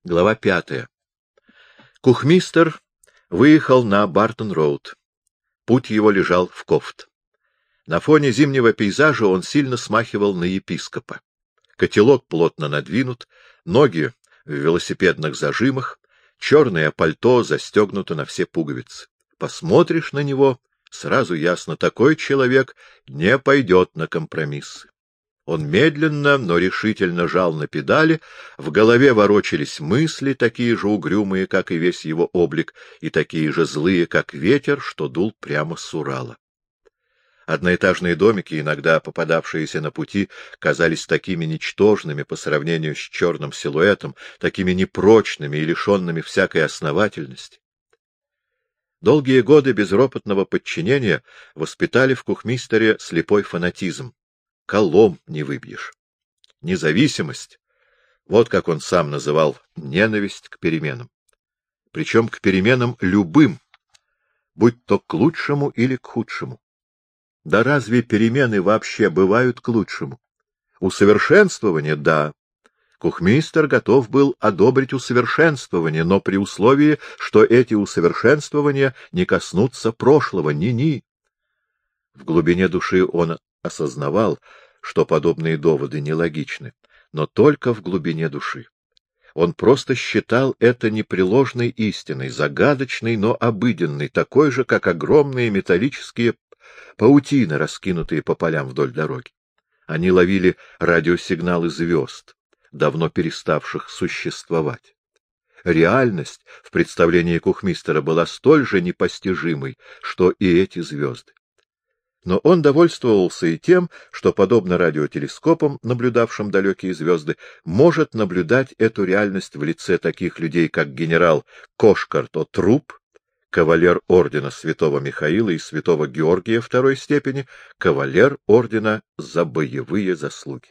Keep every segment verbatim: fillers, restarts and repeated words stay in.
Глава пятая. Кухмистер выехал на Бартон-роуд. Путь его лежал в Кофт. На фоне зимнего пейзажа он сильно смахивал на епископа. Котелок плотно надвинут, ноги в велосипедных зажимах, черное пальто застегнуто на все пуговицы. Посмотришь на него, сразу ясно, такой человек не пойдет на компромиссы. Он медленно, но решительно жал на педали, в голове ворочались мысли, такие же угрюмые, как и весь его облик, и такие же злые, как ветер, что дул прямо с Урала. Одноэтажные домики, иногда попадавшиеся на пути, казались такими ничтожными по сравнению с черным силуэтом, такими непрочными и лишенными всякой основательности. Долгие годы безропотного подчинения воспитали в Кухмистере слепой фанатизм. Колом не выбьешь. Независимость — вот как он сам называл ненависть к переменам. Причем к переменам любым, будь то к лучшему или к худшему. Да разве перемены вообще бывают к лучшему? Усовершенствование — да. Кухмистер готов был одобрить усовершенствование, но при условии, что эти усовершенствования не коснутся прошлого, ни-ни. В глубине души он осознавал, что подобные доводы нелогичны, но только в глубине души. Он просто считал это непреложной истиной, загадочной, но обыденной, такой же, как огромные металлические паутины, раскинутые по полям вдоль дороги. Они ловили радиосигналы звезд, давно переставших существовать. Реальность в представлении Кухмистера была столь же непостижимой, что и эти звезды. Но он довольствовался и тем, что, подобно радиотелескопам, наблюдавшим далекие звезды, может наблюдать эту реальность в лице таких людей, как генерал Кошкарт-о-Труп, кавалер ордена святого Михаила и святого Георгия второй степени, кавалер ордена за боевые заслуги.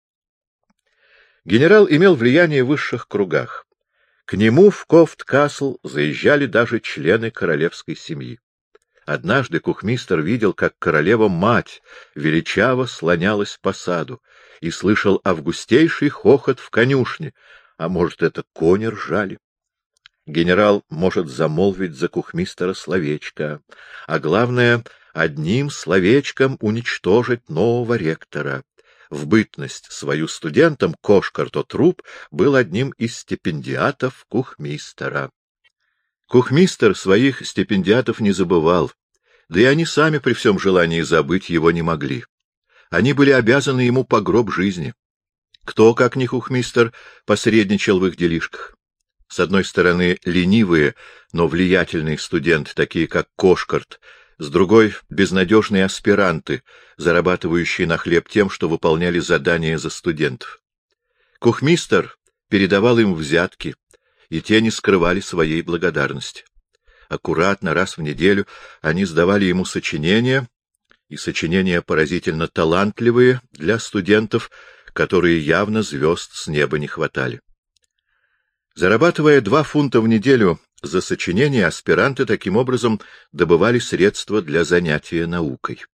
Генерал имел влияние в высших кругах. К нему в Кофт-Касл заезжали даже члены королевской семьи. Однажды Кухмистер видел, как королева-мать величаво слонялась по саду, и слышал августейший хохот в конюшне, а может, это кони ржали. Генерал может замолвить за Кухмистера словечко, а главное, одним словечком уничтожить нового ректора. В бытность свою студентом Кошкарт-о-Труп был одним из стипендиатов Кухмистера. Кухмистер своих стипендиатов не забывал, да и они сами при всем желании забыть его не могли. Они были обязаны ему по гроб жизни. Кто, как не Кухмистер, посредничал в их делишках? С одной стороны, ленивые, но влиятельные студенты, такие как Кошкарт, с другой — безнадежные аспиранты, зарабатывающие на хлеб тем, что выполняли задания за студентов. Кухмистер передавал им взятки, и те не скрывали своей благодарности. Аккуратно, раз в неделю, они сдавали ему сочинения, и сочинения поразительно талантливые для студентов, которые явно звезд с неба не хватали. Зарабатывая два фунта в неделю за сочинение, аспиранты таким образом добывали средства для занятия наукой.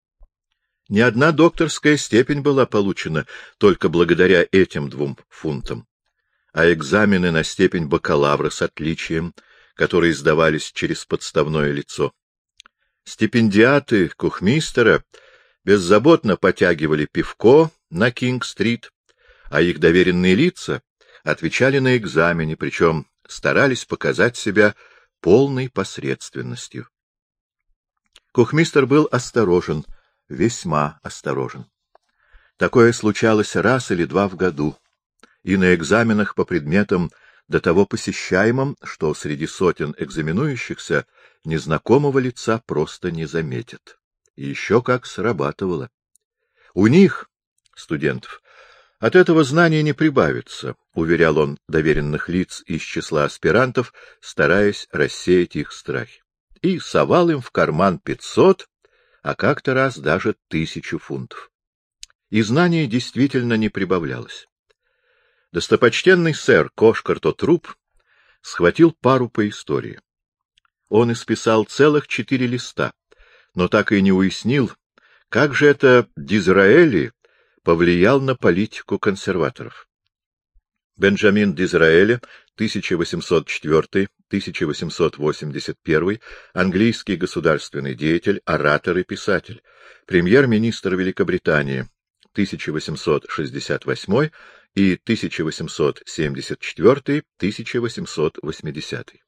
Ни одна докторская степень была получена только благодаря этим двум фунтам, а экзамены на степень бакалавра с отличием, которые сдавались через подставное лицо. Стипендиаты Кухмистера беззаботно потягивали пивко на Кинг-стрит, а их доверенные лица отвечали на экзамене, причем старались показать себя полной посредственностью. Кухмистер был осторожен, весьма осторожен. Такое случалось раз или два в году, и на экзаменах по предметам до того посещаемым, что среди сотен экзаменующихся незнакомого лица просто не заметят. И еще как срабатывало. У них, студентов, от этого знания не прибавится, уверял он доверенных лиц из числа аспирантов, стараясь рассеять их страхи. И совал им в карман пятьсот, а как-то раз даже тысячу фунтов. И знаний действительно не прибавлялось. Достопочтенный сэр Кошкарт-о-Труп схватил пару по истории. Он исписал целых четыре листа, но так и не уяснил, как же это Дизраэли повлиял на политику консерваторов. Бенджамин Дизраэли, тысяча восемьсот четвёртый — тысяча восемьсот восемьдесят первый, английский государственный деятель, оратор и писатель, премьер-министр Великобритании, тысяча восемьсот шестьдесят восьмой и тысяча восемьсот семьдесят четвёртый — тысяча восемьсот восьмидесятый.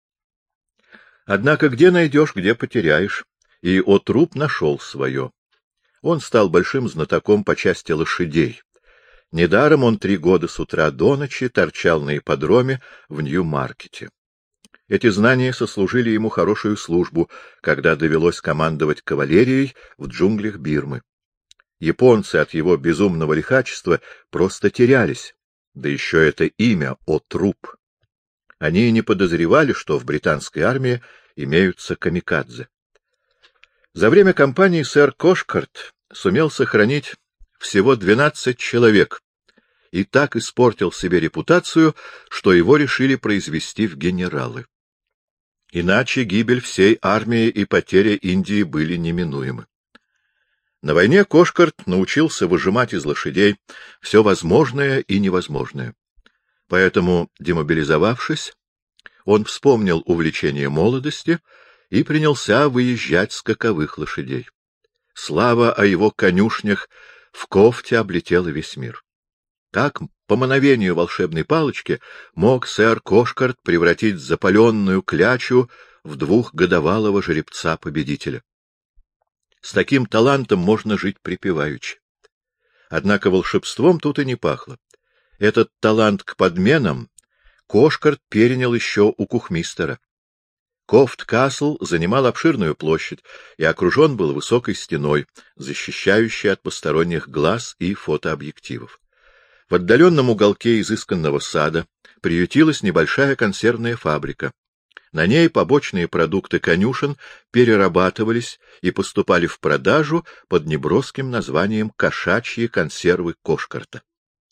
Однако где найдешь, где потеряешь, и Отруп нашел свое. Он стал большим знатоком по части лошадей. Недаром он три года с утра до ночи торчал на ипподроме в Нью-Маркете. Эти знания сослужили ему хорошую службу, когда довелось командовать кавалерией в джунглях Бирмы. Японцы от его безумного лихачества просто терялись, да еще это имя Отруп. Они не подозревали, что в британской армии имеются камикадзе. За время кампании сэр Кошкарт сумел сохранить всего двенадцать человек и так испортил себе репутацию, что его решили произвести в генералы. Иначе гибель всей армии и потеря Индии были неминуемы. На войне Кошкарт научился выжимать из лошадей все возможное и невозможное. Поэтому, демобилизовавшись, он вспомнил увлечение молодости и принялся выезжать скаковых лошадей. Слава о его конюшнях в Кофте облетела весь мир. Как по мановению волшебной палочки мог сэр Кошкарт превратить запаленную клячу в двухгодовалого жеребца-победителя? С таким талантом можно жить припеваючи. Однако волшебством тут и не пахло. Этот талант к подменам Кошкарт перенял еще у кухмистера. Кофт-Касл занимал обширную площадь и окружен был высокой стеной, защищающей от посторонних глаз и фотообъективов. В отдаленном уголке изысканного сада приютилась небольшая консервная фабрика. На ней побочные продукты конюшен перерабатывались и поступали в продажу под неброским названием «Кошачьи консервы Кошкарта».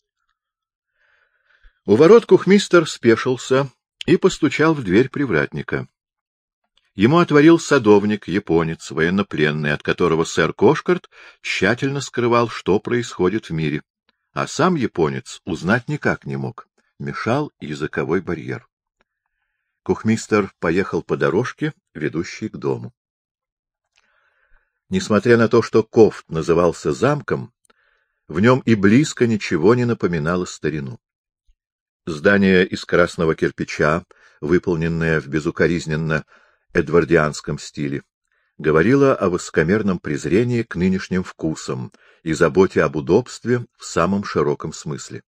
У ворот кухмистер спешился и постучал в дверь привратника. Ему отворил садовник, японец, военнопленный, от которого сэр Кошкарт тщательно скрывал, что происходит в мире, а сам японец узнать никак не мог, мешал языковой барьер. Кухмистер поехал по дорожке, ведущей к дому. Несмотря на то, что Кофт назывался замком, в нем и близко ничего не напоминало старину. Здание из красного кирпича, выполненное в безукоризненно эдвардианском стиле, говорило о высокомерном презрении к нынешним вкусам и заботе об удобстве в самом широком смысле.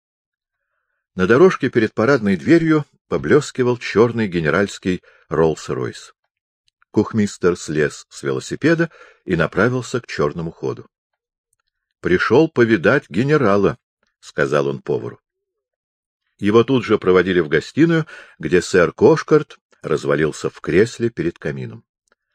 На дорожке перед парадной дверью поблескивал черный генеральский Роллс-Ройс. Кухмистер слез с велосипеда и направился к черному ходу. — Пришел повидать генерала, — сказал он повару. Его тут же проводили в гостиную, где сэр Кошкарт развалился в кресле перед камином.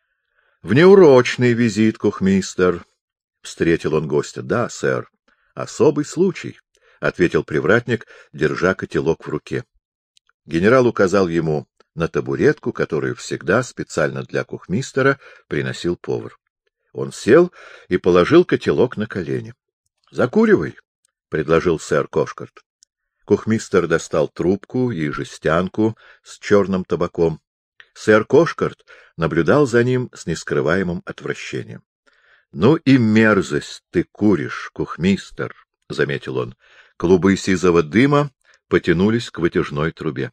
— Внеурочный визит, кухмистер, — встретил он гостя. — Да, сэр, особый случай, — ответил привратник, держа котелок в руке. Генерал указал ему на табуретку, которую всегда специально для кухмистера приносил повар. Он сел и положил котелок на колени. — Закуривай, — предложил сэр Кошкарт. Кухмистер достал трубку и жестянку с черным табаком. Сэр Кошкарт наблюдал за ним с нескрываемым отвращением. — Ну и мерзость ты куришь, кухмистер, — заметил он. Клубы сизого дыма потянулись к вытяжной трубе.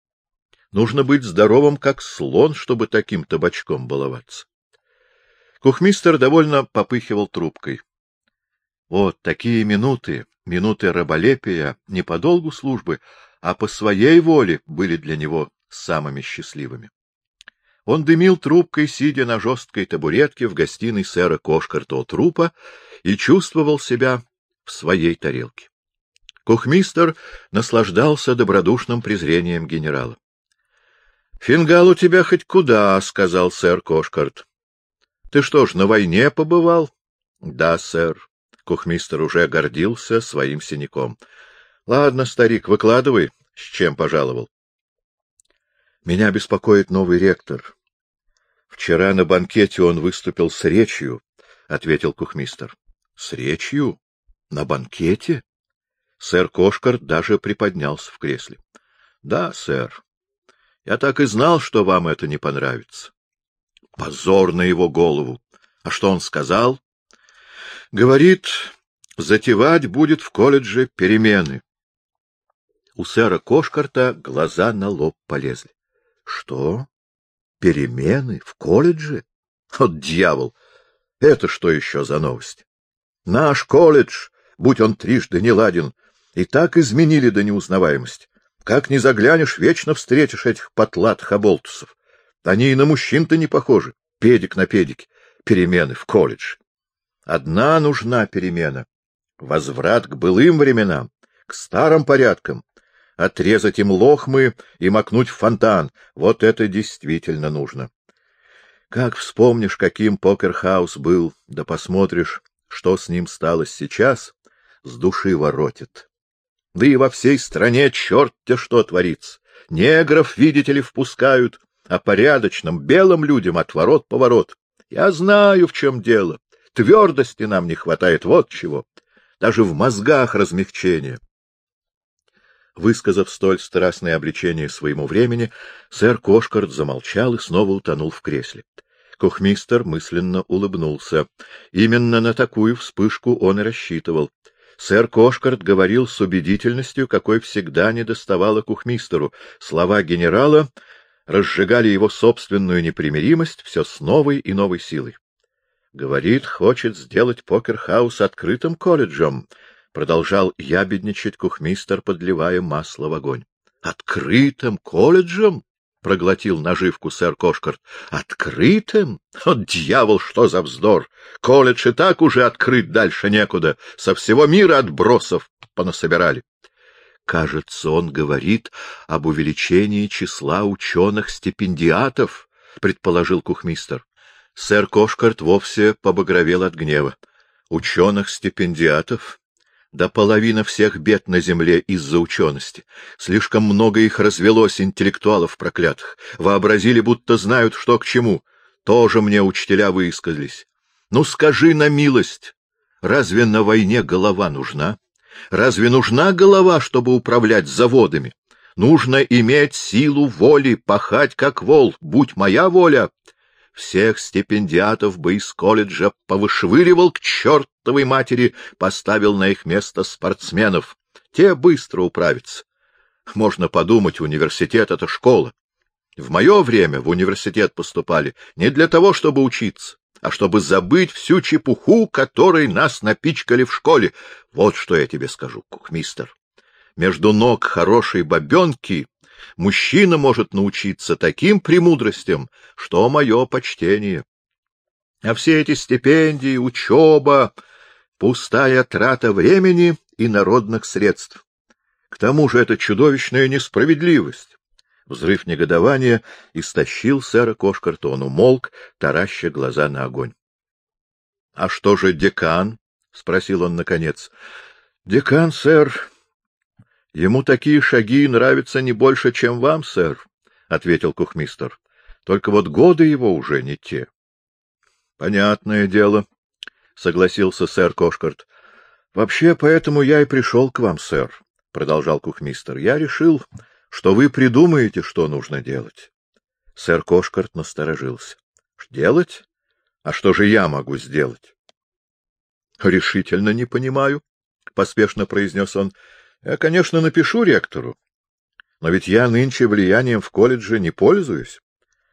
Нужно быть здоровым, как слон, чтобы таким табачком баловаться. Кухмистер довольно попыхивал трубкой. Вот такие минуты, минуты раболепия, не по долгу службы, а по своей воле были для него самыми счастливыми. Он дымил трубкой, сидя на жесткой табуретке в гостиной сэра Кошкарта Отрупа, и чувствовал себя в своей тарелке. Кухмистер наслаждался добродушным презрением генерала. — Фингал у тебя хоть куда, — сказал сэр Кошкарт. — Ты что ж, на войне побывал? — Да, сэр. Кухмистер уже гордился своим синяком. — Ладно, старик, выкладывай, с чем пожаловал. — Меня беспокоит новый ректор. Вчера на банкете он выступил с речью, — ответил кухмистер. — С речью? На банкете? Сэр Кошкарт даже приподнялся в кресле. — Да, сэр. Я так и знал, что вам это не понравится. Позор на его голову. А что он сказал? — Говорит, затевать будет в колледже перемены. У сэра Кошкарта глаза на лоб полезли. — Что? Перемены в колледже? Вот дьявол! Это что еще за новость? Наш колледж, будь он трижды неладен, и так изменили до неузнаваемости. Как ни заглянешь, вечно встретишь этих потлатых оболтусов. Они и на мужчин-то не похожи. Педик на педике. Перемены в колледже. Одна нужна перемена. Возврат к былым временам, к старым порядкам. Отрезать им лохмы и макнуть в фонтан. Вот это действительно нужно. Как вспомнишь, каким Покер-хаус был, да посмотришь, что с ним стало сейчас, с души воротит. Да и во всей стране черт-те что творится. Негров, видите ли, впускают, а порядочным белым людям отворот-поворот. Я знаю, в чем дело. Твердости нам не хватает, вот чего. Даже в мозгах размягчение. Высказав столь страстное обличение своему времени, сэр Кошкарт замолчал и снова утонул в кресле. Кухмистер мысленно улыбнулся. Именно на такую вспышку он и рассчитывал. Сэр Кошкарт говорил с убедительностью, какой всегда недоставало кухмистеру. Слова генерала разжигали его собственную непримиримость все с новой и новой силой. Говорит, хочет сделать Покер-хаус открытым колледжем, — продолжал ябедничать кухмистер, подливая масло в огонь. — Открытым колледжем? — проглотил наживку сэр Кошкарт. — Открытым? О, дьявол, что за вздор! Колледж и так уже открыт, дальше некуда. Со всего мира отбросов понасобирали. Кажется, он говорит об увеличении числа ученых-стипендиатов, — предположил кухмистер. Сэр Кошкарт вовсе побагровел от гнева. Ученых-стипендиатов? Да половина всех бед на земле из-за учености. Слишком много их развелось, интеллектуалов проклятых. Вообразили, будто знают, что к чему. Тоже мне учителя высказались. Ну, скажи на милость, разве на войне голова нужна? Разве нужна голова, чтобы управлять заводами? Нужно иметь силу воли, пахать как вол, будь моя воля. Всех стипендиатов бы из колледжа повышвыривал к чертовой матери, поставил на их место спортсменов. Те быстро управятся. Можно подумать, университет — это школа. В мое время в университет поступали не для того, чтобы учиться, а чтобы забыть всю чепуху, которой нас напичкали в школе. Вот что я тебе скажу, кухмистер. Между ног хорошей бабенки мужчина может научиться таким премудростям, что мое почтение. А все эти стипендии, учеба — пустая трата времени и народных средств. К тому же это чудовищная несправедливость. Взрыв негодования истощил сэра Кошкарта. Он умолк, тараща глаза на огонь. — А что же декан? — спросил он наконец. — Декан, сэр... — Ему такие шаги нравятся не больше, чем вам, сэр, — ответил кухмистер. — Только вот годы его уже не те. — Понятное дело, — согласился сэр Кошкарт. — Вообще, поэтому я и пришел к вам, сэр, — продолжал кухмистер. — Я решил, что вы придумаете, что нужно делать. Сэр Кошкарт насторожился. — Делать? А что же я могу сделать? — Решительно не понимаю, — поспешно произнес он. Я, конечно, напишу ректору, но ведь я нынче влиянием в колледже не пользуюсь.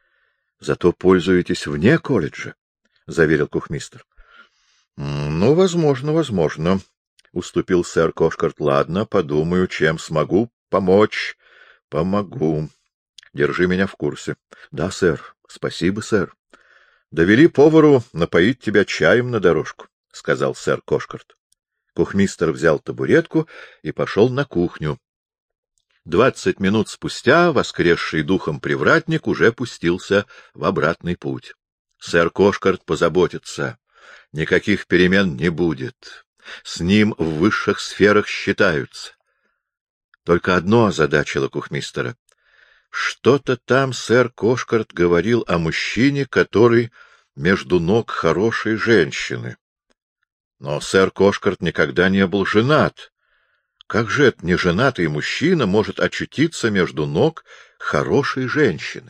— Зато пользуетесь вне колледжа, — заверил кухмистер. — Ну, возможно, возможно, — уступил сэр Кошкарт. — Ладно, подумаю, чем смогу помочь. — Помогу. Держи меня в курсе. — Да, сэр. Спасибо, сэр. — Довели повару напоить тебя чаем на дорожку, — сказал сэр Кошкарт. Кухмистер взял табуретку и пошел на кухню. Двадцать минут спустя воскресший духом привратник уже пустился в обратный путь. Сэр Кошкарт позаботится. Никаких перемен не будет. С ним в высших сферах считаются. Только одно озадачило кухмистера. Что-то там сэр Кошкарт говорил о мужчине, который между ног хорошей женщины. Но сэр Кошкарт никогда не был женат. Как же это неженатый мужчина может очутиться между ног хорошей женщины?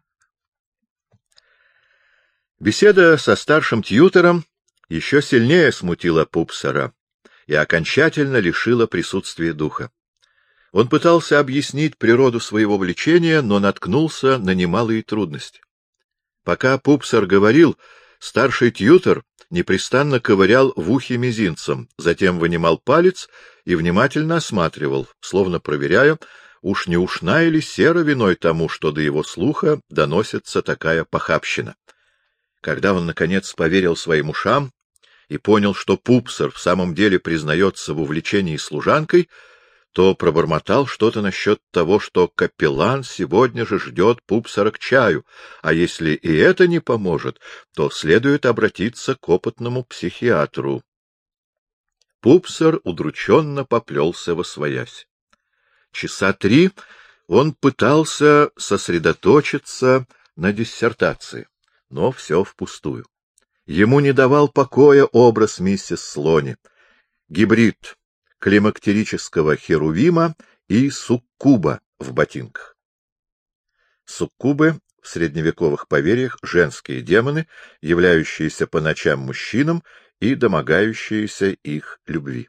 Беседа со старшим тьютором еще сильнее смутила Пупсера и окончательно лишила присутствия духа. Он пытался объяснить природу своего влечения, но наткнулся на немалые трудности. Пока Пупсер говорил, старший тьютор непрестанно ковырял в ухе мизинцем, затем вынимал палец и внимательно осматривал, словно проверяя, уж не ушна или сера виной тому, что до его слуха доносится такая похабщина. Когда он, наконец, поверил своим ушам и понял, что Пупсер в самом деле признается в увлечении служанкой, то пробормотал что-то насчет того, что капеллан сегодня же ждет Пупсера к чаю, а если и это не поможет, то следует обратиться к опытному психиатру. Пупсер удрученно поплелся восвоясь. Часа три он пытался сосредоточиться на диссертации, но все впустую. Ему не давал покоя образ миссис Слони, гибрид климактерического херувима и суккуба в ботинках. Суккубы в средневековых поверьях — женские демоны, являющиеся по ночам мужчинам и домогающиеся их любви.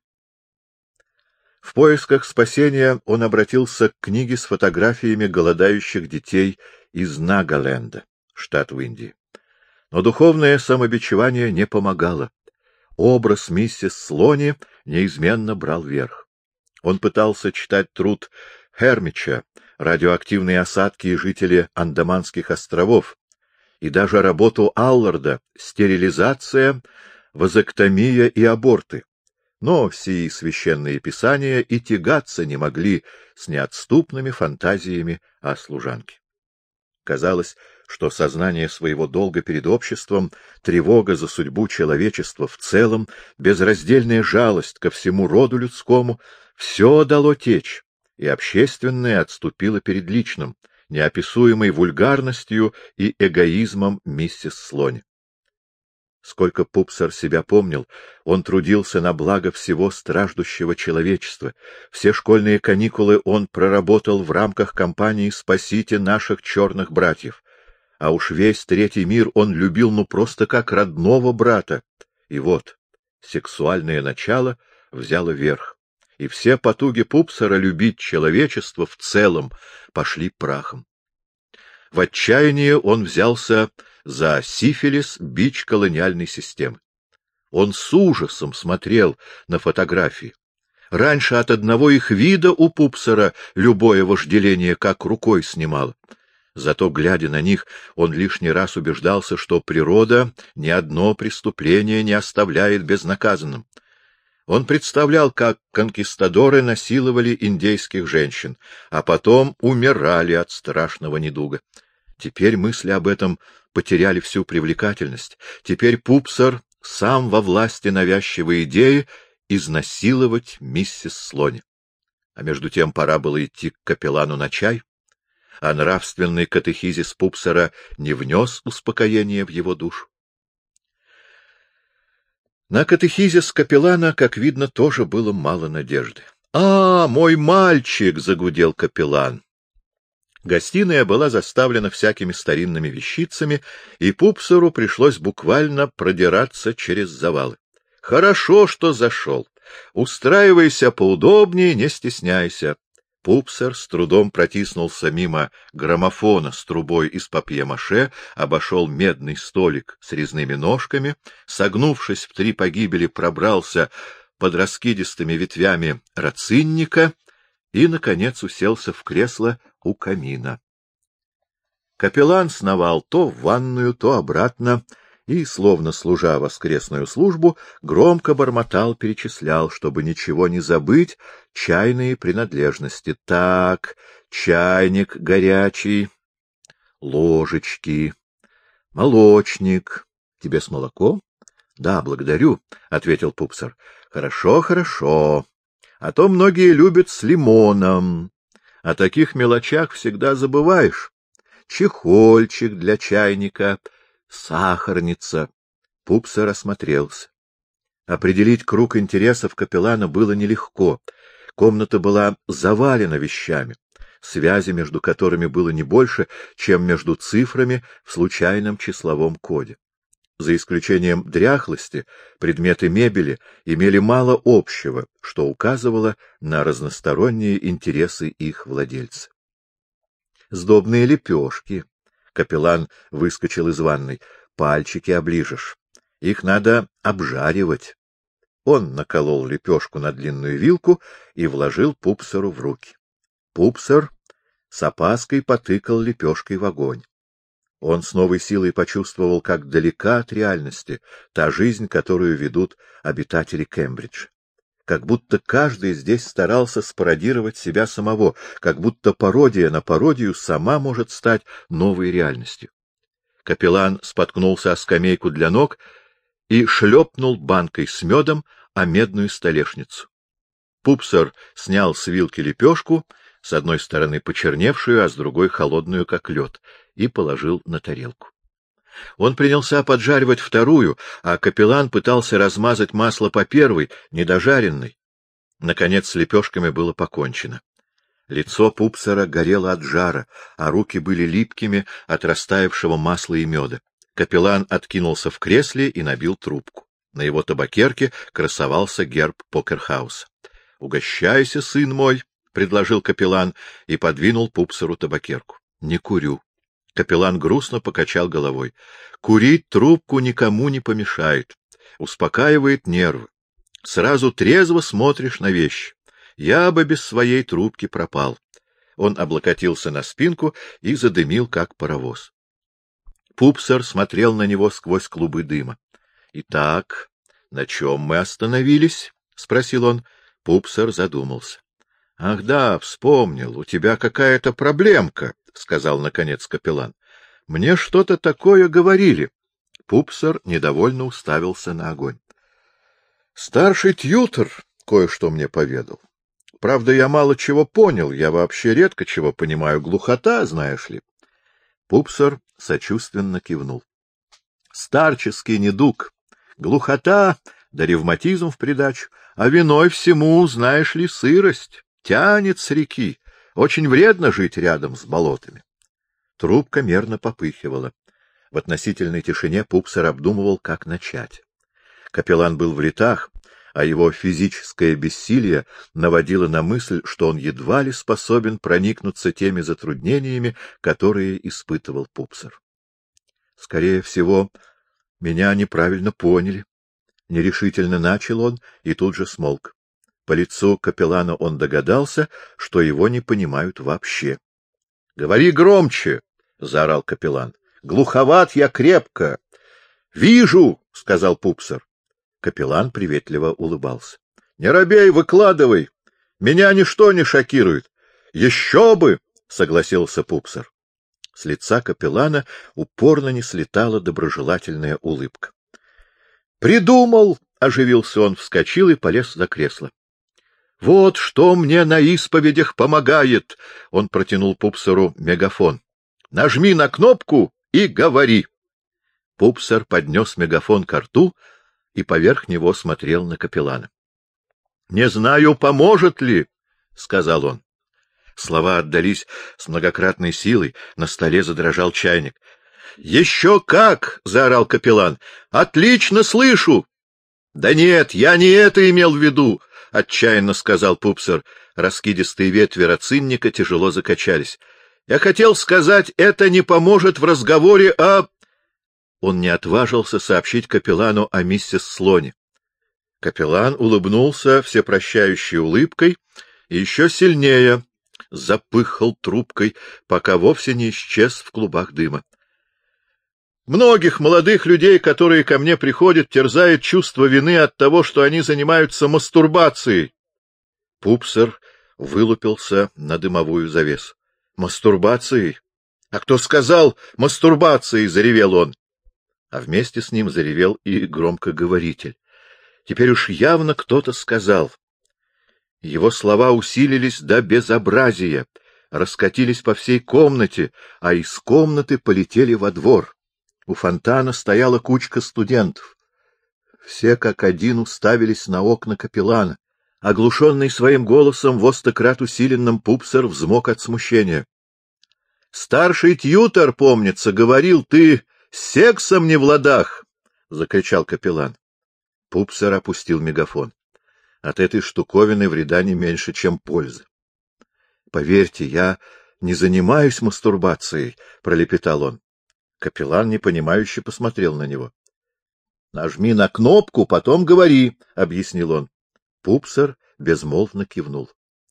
В поисках спасения он обратился к книге с фотографиями голодающих детей из Нагаленда, штат в Индии. Но духовное самобичевание не помогало. Образ миссис Слони неизменно брал верх. Он пытался читать труд Хермича «Радиоактивные осадки и жители Андаманских островов» и даже работу Алларда «Стерилизация, вазэктомия и аборты». Но сии священные писания и тягаться не могли с неотступными фантазиями о служанке. Казалось, что сознание своего долга перед обществом, тревога за судьбу человечества в целом, безраздельная жалость ко всему роду людскому — все дало течь, и общественное отступило перед личным, неописуемой вульгарностью и эгоизмом миссис Слони. Сколько Пупсер себя помнил, он трудился на благо всего страждущего человечества. Все школьные каникулы он проработал в рамках кампании «Спасите наших черных братьев». А уж весь третий мир он любил ну просто как родного брата. И вот сексуальное начало взяло верх, и все потуги Пупсера любить человечество в целом пошли прахом. В отчаянии он взялся за сифилис, бич колониальной системы. Он с ужасом смотрел на фотографии. Раньше от одного их вида у Пупсера любое вожделение как рукой снимало. Зато, глядя на них, он лишний раз убеждался, что природа ни одно преступление не оставляет безнаказанным. Он представлял, как конкистадоры насиловали индейских женщин, а потом умирали от страшного недуга. Теперь мысли об этом потеряли всю привлекательность. Теперь Пупсер сам во власти навязчивой идеи изнасиловать миссис Слони. А между тем пора было идти к капеллану на чай, а нравственный катехизис Пупсера не внес успокоения в его душу. На катехизис капеллана, как видно, тоже было мало надежды. — А, мой мальчик! — загудел капеллан. Гостиная была заставлена всякими старинными вещицами, и Пупсеру пришлось буквально продираться через завалы. — Хорошо, что зашел. Устраивайся поудобнее, не стесняйся. Пупсер с трудом протиснулся мимо граммофона с трубой из папье-маше, обошел медный столик с резными ножками, согнувшись в три погибели, пробрался под раскидистыми ветвями рацинника и, наконец, уселся в кресло у камина. Капеллан сновал то в ванную, то обратно, и, словно служа воскресную службу, громко бормотал, перечислял, чтобы ничего не забыть, чайные принадлежности. Так, чайник горячий, ложечки, молочник. Тебе с молоком? — Да, благодарю, — ответил Пупсер. — Хорошо, хорошо. А то многие любят с лимоном. О таких мелочах всегда забываешь. Чехольчик для чайника, сахарница. Пупсер осмотрелся. Определить круг интересов капеллана было нелегко. Комната была завалена вещами, связи между которыми было не больше, чем между цифрами в случайном числовом коде. За исключением дряхлости, предметы мебели имели мало общего, что указывало на разносторонние интересы их владельца. Сдобные лепешки. Капеллан выскочил из ванной. Пальчики оближешь. Их надо обжаривать. Он наколол лепешку на длинную вилку и вложил Пупсеру в руки. Пупсер с опаской потыкал лепешкой в огонь. Он с новой силой почувствовал, как далека от реальности та жизнь, которую ведут обитатели Кембриджа. Как будто каждый здесь старался спародировать себя самого, как будто пародия на пародию сама может стать новой реальностью. Капеллан споткнулся о скамейку для ног и шлепнул банкой с медом о медную столешницу. Пупсер снял с вилки лепешку, с одной стороны почерневшую, а с другой холодную, как лед, и положил на тарелку. Он принялся поджаривать вторую, а капеллан пытался размазать масло по первой, недожаренной. Наконец с лепешками было покончено. Лицо Пупсера горело от жара, а руки были липкими от растаявшего масла и меда. Капеллан откинулся в кресле и набил трубку. На его табакерке красовался герб Покерхауса. — Угощайся, сын мой, — предложил капеллан и подвинул Пупсеру табакерку. — Не курю. Капеллан грустно покачал головой. — Курить трубку никому не помешает. Успокаивает нервы. Сразу трезво смотришь на вещи. Я бы без своей трубки пропал. Он облокотился на спинку и задымил, как паровоз. Пупсер смотрел на него сквозь клубы дыма. — Итак, на чем мы остановились? — спросил он. Пупсер задумался. — Ах да, вспомнил, у тебя какая-то проблемка, — сказал, наконец, капеллан. — Мне что-то такое говорили. Пупсер недовольно уставился на огонь. — Старший тьютор кое-что мне поведал. Правда, я мало чего понял, я вообще редко чего понимаю. Глухота, знаешь ли. Пупсер сочувственно кивнул. — Старческий недуг. Глухота, да ревматизм в придачу. А виной всему, знаешь ли, сырость. Тянет с реки. Очень вредно жить рядом с болотами. Трубка мерно попыхивала. В относительной тишине Пупсер обдумывал, как начать. Капеллан был в летах, а его физическое бессилие наводило на мысль, что он едва ли способен проникнуться теми затруднениями, которые испытывал Пупсер. Скорее всего, меня неправильно поняли. Нерешительно начал он и тут же смолк. По лицу капеллана он догадался, что его не понимают вообще. — Говори громче! — заорал капеллан. — Глуховат я крепко. — Вижу! — сказал Пупсер. Капеллан приветливо улыбался. — Не робей, выкладывай. Меня ничто не шокирует. — Еще бы! — согласился Пупсер. С лица капеллана упорно не слетала доброжелательная улыбка. — Придумал! — оживился он, вскочил и полез за кресло. — Вот что мне на исповедях помогает! — он протянул Пупсеру мегафон. — Нажми на кнопку и говори! Пупсер поднес мегафон ко рту и поверх него смотрел на капеллана. — Не знаю, поможет ли, — сказал он. Слова отдались с многократной силой, на столе задрожал чайник. — Еще как! — заорал капеллан. — Отлично слышу! — Да нет, я не это имел в виду! — отчаянно сказал Пупсер. Раскидистые ветви рацинника тяжело закачались. — Я хотел сказать, это не поможет в разговоре о... Он не отважился сообщить капеллану о миссис Слоне. Капеллан улыбнулся всепрощающей улыбкой и еще сильнее запыхал трубкой, пока вовсе не исчез в клубах дыма. Многих молодых людей, которые ко мне приходят, терзает чувство вины от того, что они занимаются мастурбацией. Пупсер вылупился на дымовую завесу. — Мастурбацией? А кто сказал мастурбацией? — заревел он. А вместе с ним заревел и громкоговоритель. Теперь уж явно кто-то сказал. Его слова усилились до безобразия, раскатились по всей комнате, а из комнаты полетели во двор. У фонтана стояла кучка студентов. Все как один уставились на окна капеллана. Оглушенный своим голосом, во сто крат усиленным, Пупсер взмок от смущения. — Старший тьютор, помнится, говорил, ты с сексом не в ладах! — закричал капеллан. Пупсер опустил мегафон. От этой штуковины вреда не меньше, чем пользы. — Поверьте, я не занимаюсь мастурбацией, — пролепетал он. Капеллан непонимающе посмотрел на него. — Нажми на кнопку, потом говори, — объяснил он. Пупсер безмолвно кивнул.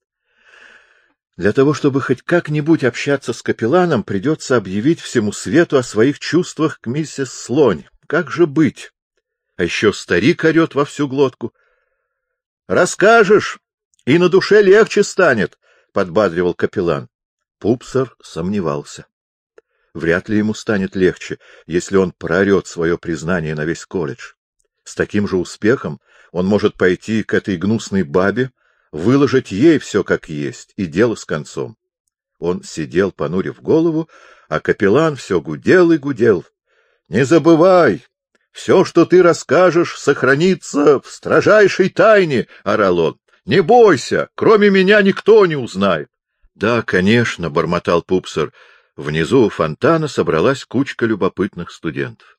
Для того, чтобы хоть как-нибудь общаться с капелланом, придется объявить всему свету о своих чувствах к миссис Слонь. Как же быть? А еще старик орет во всю глотку. — Расскажешь, и на душе легче станет, — подбадривал капеллан. Пупсер сомневался. Вряд ли ему станет легче, если он проорет свое признание на весь колледж. С таким же успехом он может пойти к этой гнусной бабе, выложить ей все как есть, и дело с концом. Он сидел, понурив голову, а капеллан все гудел и гудел. — Не забывай, все, что ты расскажешь, сохранится в строжайшей тайне, — орал он. — Не бойся, кроме меня никто не узнает. — Да, конечно, — бормотал Пупсер. Внизу у фонтана собралась кучка любопытных студентов.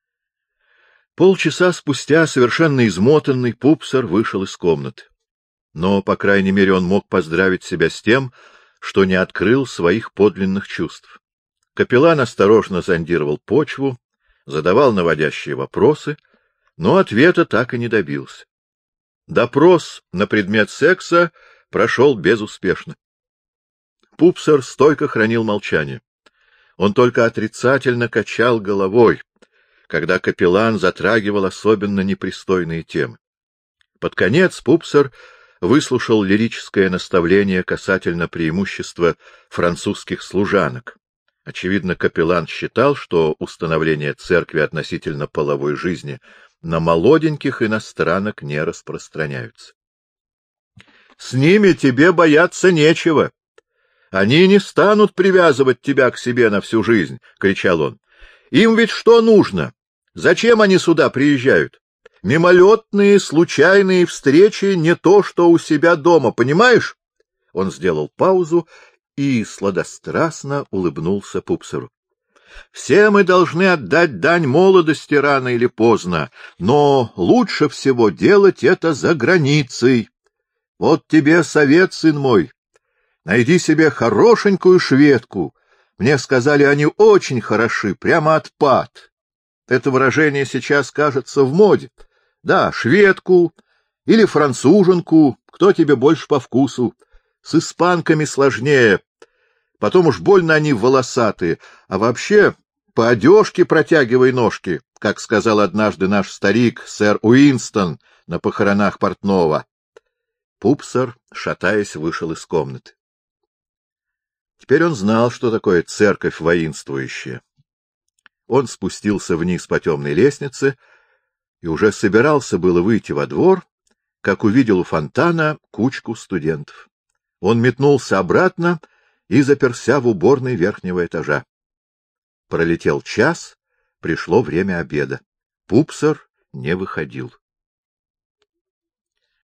Полчаса спустя, совершенно измотанный, Пупсер вышел из комнаты. Но, по крайней мере, он мог поздравить себя с тем, что не открыл своих подлинных чувств. Капеллан осторожно зондировал почву, задавал наводящие вопросы, но ответа так и не добился. Допрос на предмет секса прошел безуспешно. Пупсер стойко хранил молчание. Он только отрицательно качал головой, когда капеллан затрагивал особенно непристойные темы. Под конец Пупсер выслушал лирическое наставление касательно преимущества французских служанок. Очевидно, капеллан считал, что установление церкви относительно половой жизни на молоденьких иностранок не распространяются. — С ними тебе бояться нечего. Они не станут привязывать тебя к себе на всю жизнь, — кричал он. — Им ведь что нужно? Зачем они сюда приезжают? Мимолетные, случайные встречи не то, что у себя дома, понимаешь? Он сделал паузу и сладострастно улыбнулся Пупсеру. Все мы должны отдать дань молодости рано или поздно, но лучше всего делать это за границей. Вот тебе совет, сын мой. Найди себе хорошенькую шведку. Мне сказали, они очень хороши, прямо отпад. Это выражение сейчас кажется в моде. Да, шведку или француженку, кто тебе больше по вкусу. С испанками сложнее. Потом уж больно они волосатые. А вообще, по одежке протягивай ножки, как сказал однажды наш старик, сэр Уинстон, на похоронах портного. Пупсер, шатаясь, вышел из комнаты. Теперь он знал, что такое церковь воинствующая. Он спустился вниз по темной лестнице и уже собирался было выйти во двор, как увидел у фонтана кучку студентов. Он метнулся обратно и заперся в уборной верхнего этажа. Пролетел час, пришло время обеда. Пупсер не выходил.